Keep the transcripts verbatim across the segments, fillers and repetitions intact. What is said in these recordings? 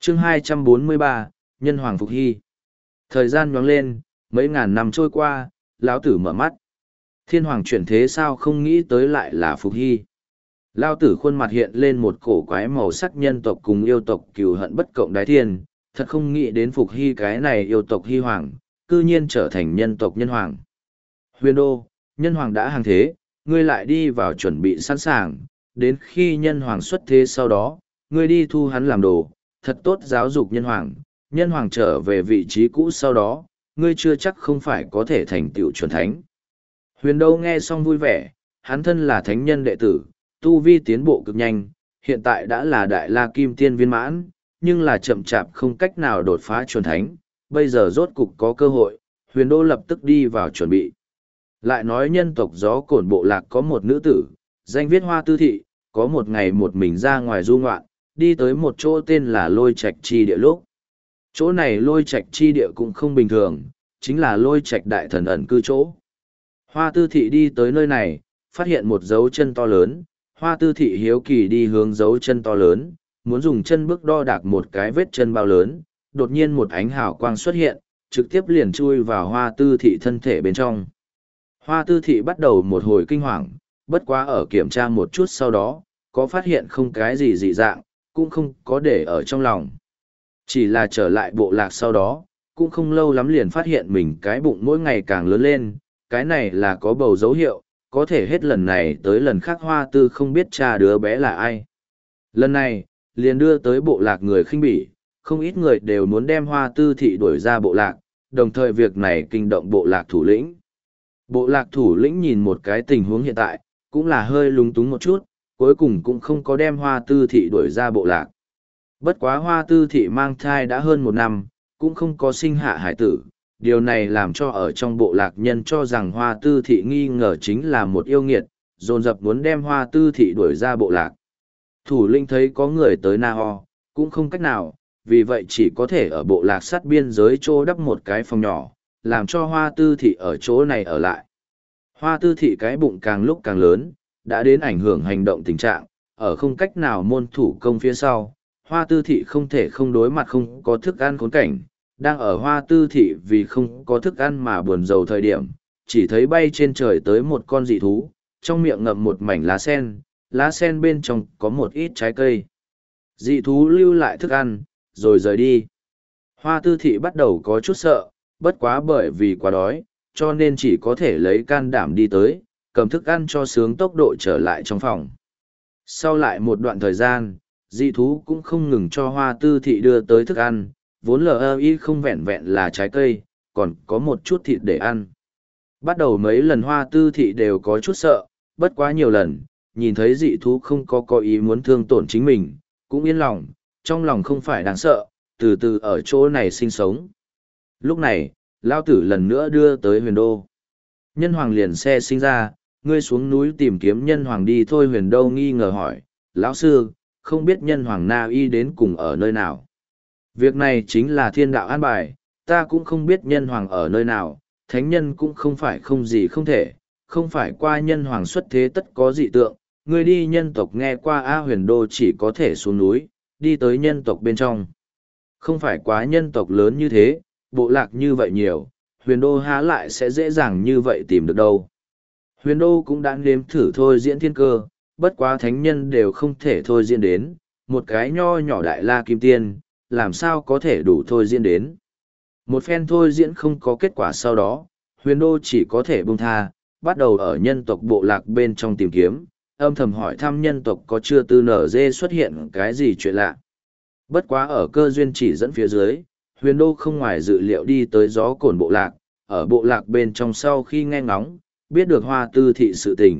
chương hai trăm bốn mươi ba, Nhân Hoàng Phục Hy. Thời gian nhoáng lên, mấy ngàn năm trôi qua, lão tử mở mắt. Thiên hoàng chuyển thế sao không nghĩ tới lại là Phục Hy. Lão tử khuôn mặt hiện lên một cổ quái màu sắc nhân tộc cùng yêu tộc cừu hận bất cộng đái thiên, thật không nghĩ đến Phục Hy cái này yêu tộc Hy hoàng, cư nhiên trở thành nhân tộc nhân hoàng. Huyền đô, nhân hoàng đã hàng thế, ngươi lại đi vào chuẩn bị sẵn sàng, đến khi nhân hoàng xuất thế sau đó, ngươi đi thu hắn làm đồ, thật tốt giáo dục nhân hoàng, nhân hoàng trở về vị trí cũ sau đó, ngươi chưa chắc không phải có thể thành tựu chuẩn thánh. Huyền Đô nghe xong vui vẻ, hắn thân là thánh nhân đệ tử, tu vi tiến bộ cực nhanh, hiện tại đã là đại la kim tiên viên mãn, nhưng là chậm chạp không cách nào đột phá chuẩn thánh, bây giờ rốt cục có cơ hội, Huyền Đô lập tức đi vào chuẩn bị. Lại nói nhân tộc gió cổn bộ lạc có một nữ tử, danh viết Hoa Tư Thị, có một ngày một mình ra ngoài du ngoạn, đi tới một chỗ tên là Lôi Trạch Chi Địa lúc. Chỗ này Lôi Trạch Chi Địa cũng không bình thường, chính là Lôi Trạch đại thần ẩn cư chỗ. Hoa Tư Thị đi tới nơi này, phát hiện một dấu chân to lớn, Hoa Tư Thị hiếu kỳ đi hướng dấu chân to lớn, muốn dùng chân bước đo đạc một cái vết chân bao lớn, đột nhiên một ánh hào quang xuất hiện, trực tiếp liền chui vào Hoa Tư Thị thân thể bên trong. Hoa Tư Thị bắt đầu một hồi kinh hoàng, bất quá ở kiểm tra một chút sau đó, có phát hiện không cái gì dị dạng, cũng không có để ở trong lòng. Chỉ là trở lại bộ lạc sau đó, cũng không lâu lắm liền phát hiện mình cái bụng mỗi ngày càng lớn lên, cái này là có bầu dấu hiệu, có thể hết lần này tới lần khác Hoa Tư không biết cha đứa bé là ai. Lần này, liền đưa tới bộ lạc người khinh bỉ, không ít người đều muốn đem Hoa Tư Thị đuổi ra bộ lạc, đồng thời việc này kinh động bộ lạc thủ lĩnh. Bộ lạc thủ lĩnh nhìn một cái tình huống hiện tại, cũng là hơi lúng túng một chút, cuối cùng cũng không có đem Hoa Tư Thị đuổi ra bộ lạc. Bất quá Hoa Tư Thị mang thai đã hơn một năm, cũng không có sinh hạ hải tử. Điều này làm cho ở trong bộ lạc nhân cho rằng Hoa Tư Thị nghi ngờ chính là một yêu nghiệt, dồn dập muốn đem Hoa Tư Thị đuổi ra bộ lạc. Thủ lĩnh thấy có người tới Na Ho, cũng không cách nào, vì vậy chỉ có thể ở bộ lạc sát biên giới chỗ đắp một cái phòng nhỏ, làm cho Hoa Tư Thị ở chỗ này ở lại. Hoa Tư Thị cái bụng càng lúc càng lớn, đã đến ảnh hưởng hành động tình trạng, ở không cách nào môn thủ công phía sau, Hoa Tư Thị không thể không đối mặt không có thức ăn khốn cảnh, đang ở Hoa Tư Thị vì không có thức ăn mà buồn rầu thời điểm, chỉ thấy bay trên trời tới một con dị thú, trong miệng ngậm một mảnh lá sen, lá sen bên trong có một ít trái cây. Dị thú lưu lại thức ăn, rồi rời đi. Hoa Tư Thị bắt đầu có chút sợ, bất quá bởi vì quá đói, cho nên chỉ có thể lấy can đảm đi tới, cầm thức ăn cho sướng tốc độ trở lại trong phòng. Sau lại một đoạn thời gian, dị thú cũng không ngừng cho Hoa Tư Thị đưa tới thức ăn, vốn lờ y không vẹn vẹn là trái cây, còn có một chút thịt để ăn. Bắt đầu mấy lần Hoa Tư Thị đều có chút sợ, bất quá nhiều lần, nhìn thấy dị thú không có có ý muốn thương tổn chính mình, cũng yên lòng, trong lòng không phải đáng sợ, từ từ ở chỗ này sinh sống. Lúc này, Lao Tử lần nữa đưa tới Huyền Đô. Nhân Hoàng liền xe sinh ra, ngươi xuống núi tìm kiếm Nhân Hoàng đi thôi. Huyền Đô nghi ngờ hỏi, lão sư, không biết Nhân Hoàng Na Y đến cùng ở nơi nào? Việc này chính là thiên đạo an bài, ta cũng không biết Nhân Hoàng ở nơi nào, thánh nhân cũng không phải không gì không thể, không phải qua Nhân Hoàng xuất thế tất có dị tượng, ngươi đi nhân tộc nghe qua A. Huyền Đô chỉ có thể xuống núi, đi tới nhân tộc bên trong. Không phải quá nhân tộc lớn như thế, bộ lạc như vậy nhiều, Huyền Đô há lại sẽ dễ dàng như vậy tìm được đâu. Huyền Đô cũng đã nếm thử thôi diễn thiên cơ, bất quá thánh nhân đều không thể thôi diễn đến, một cái nho nhỏ đại la kim tiên, làm sao có thể đủ thôi diễn đến. Một phen thôi diễn không có kết quả sau đó, Huyền Đô chỉ có thể buông tha, bắt đầu ở nhân tộc bộ lạc bên trong tìm kiếm, âm thầm hỏi thăm nhân tộc có chưa tư nở dê xuất hiện cái gì chuyện lạ. Bất quá ở cơ duyên chỉ dẫn phía dưới, Huyền Đô không ngoài dự liệu đi tới gió cổn bộ lạc, ở bộ lạc bên trong sau khi nghe ngóng, biết được Hoa Tư Thị sự tình.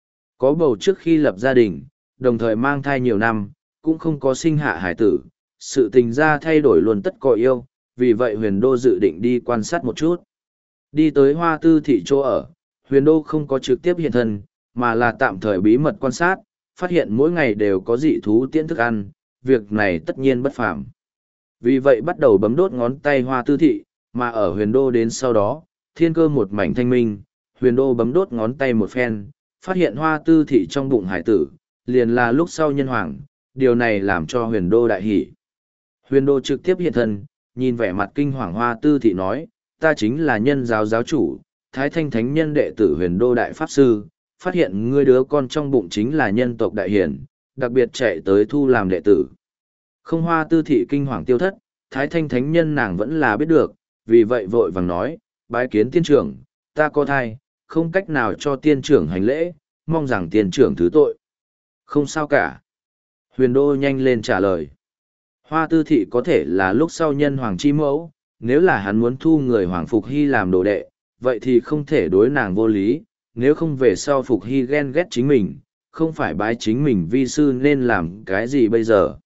Có bầu trước khi lập gia đình, đồng thời mang thai nhiều năm, cũng không có sinh hạ hải tử, sự tình ra thay đổi luôn tất có yêu, vì vậy Huyền Đô dự định đi quan sát một chút. Đi tới Hoa Tư Thị chỗ ở, Huyền Đô không có trực tiếp hiện thân, mà là tạm thời bí mật quan sát, phát hiện mỗi ngày đều có dị thú tiễn thức ăn, việc này tất nhiên bất phàm. Vì vậy bắt đầu bấm đốt ngón tay Hoa Tư Thị, mà ở Huyền Đô đến sau đó, thiên cơ một mảnh thanh minh, Huyền Đô bấm đốt ngón tay một phen, phát hiện Hoa Tư Thị trong bụng hải tử, liền là lúc sau Nhân Hoàng, điều này làm cho Huyền Đô đại hỉ. Huyền đô trực tiếp hiện thân, nhìn vẻ mặt kinh hoàng Hoa Tư Thị nói, ta chính là nhân giáo giáo chủ, Thái Thanh Thánh Nhân đệ tử huyền đô đại pháp sư, phát hiện ngươi đứa con trong bụng chính là nhân tộc đại hiển, đặc biệt chạy tới thu làm đệ tử. Không Hoa Tư Thị kinh hoàng tiêu thất, Thái Thanh Thánh Nhân nàng vẫn là biết được, vì vậy vội vàng nói, bái kiến tiên trưởng, ta có thai, không cách nào cho tiên trưởng hành lễ, mong rằng tiên trưởng thứ tội. Không sao cả. Huyền đô nhanh lên trả lời. Hoa Tư Thị có thể là lúc sau nhân hoàng chi mẫu, nếu là hắn muốn thu người hoàng Phục Hy làm đồ đệ, vậy thì không thể đối nàng vô lý, nếu không về sau Phục Hy ghen ghét chính mình, không phải bái chính mình vi sư nên làm cái gì bây giờ.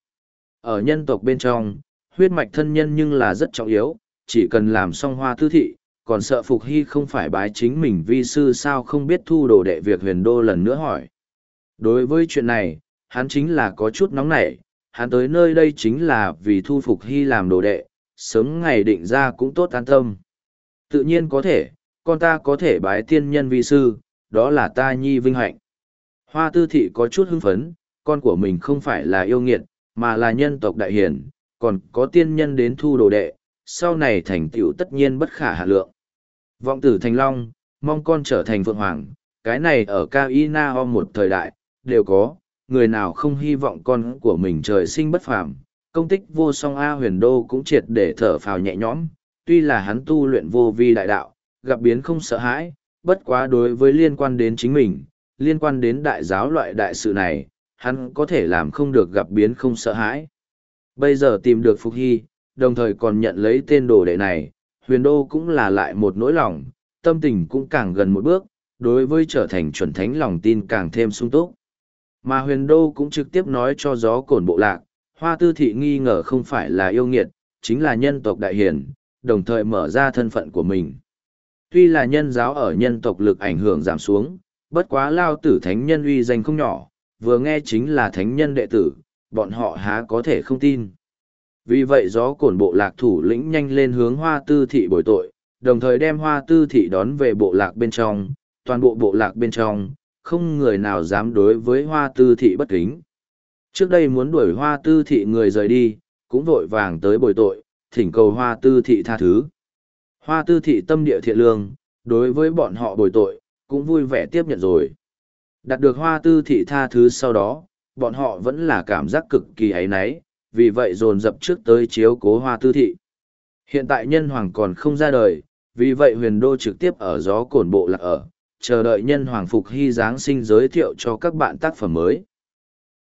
Ở nhân tộc bên trong, huyết mạch thân nhân nhưng là rất trọng yếu, chỉ cần làm xong Hoa Tư Thị, còn sợ Phục Hy không phải bái chính mình vi sư sao không biết thu đồ đệ việc huyền đô lần nữa hỏi. Đối với chuyện này, hắn chính là có chút nóng nảy, hắn tới nơi đây chính là vì thu Phục Hy làm đồ đệ, sớm ngày định ra cũng tốt an tâm. Tự nhiên có thể, con ta có thể bái tiên nhân vi sư, đó là ta nhi vinh hạnh. Hoa Tư Thị có chút hưng phấn, con của mình không phải là yêu nghiệt, mà là nhân tộc đại hiển, còn có tiên nhân đến thu đồ đệ, sau này thành tựu tất nhiên bất khả hạ lượng. Vọng tử thành long, mong con trở thành phượng hoàng, cái này ở Cao Y Na Ho một thời đại, đều có, người nào không hy vọng con của mình trời sinh bất phàm. Công tích vô song A huyền đô cũng triệt để thở phào nhẹ nhõm, tuy là hắn tu luyện vô vi đại đạo, gặp biến không sợ hãi, bất quá đối với liên quan đến chính mình, liên quan đến đại giáo loại đại sự này, hắn có thể làm không được gặp biến không sợ hãi. Bây giờ tìm được Phục Hy, đồng thời còn nhận lấy tên đồ đệ này, huyền đô cũng là lại một nỗi lòng, tâm tình cũng càng gần một bước, đối với trở thành chuẩn thánh lòng tin càng thêm sung túc. Mà huyền đô cũng trực tiếp nói cho gió cổn bộ lạc, Hoa Tư Thị nghi ngờ không phải là yêu nghiệt, chính là nhân tộc đại hiển, đồng thời mở ra thân phận của mình. Tuy là nhân giáo ở nhân tộc lực ảnh hưởng giảm xuống, bất quá lao tử thánh nhân uy danh không nhỏ, vừa nghe chính là thánh nhân đệ tử, bọn họ há có thể không tin. Vì vậy gió cổn bộ lạc thủ lĩnh nhanh lên hướng Hoa Tư Thị bồi tội, đồng thời đem Hoa Tư Thị đón về bộ lạc bên trong, toàn bộ bộ lạc bên trong, không người nào dám đối với Hoa Tư Thị bất kính. Trước đây muốn đuổi Hoa Tư Thị người rời đi, cũng vội vàng tới bồi tội, thỉnh cầu Hoa Tư Thị tha thứ. Hoa Tư Thị tâm địa thiện lương, đối với bọn họ bồi tội, cũng vui vẻ tiếp nhận rồi. Đạt được Hoa Tư Thị tha thứ sau đó, bọn họ vẫn là cảm giác cực kỳ áy náy, vì vậy dồn dập trước tới chiếu cố Hoa Tư Thị. Hiện tại nhân hoàng còn không ra đời, vì vậy huyền đô trực tiếp ở gió cổn bộ lạc ở, chờ đợi nhân hoàng Phục Hy Giáng sinh giới thiệu cho các bạn tác phẩm mới.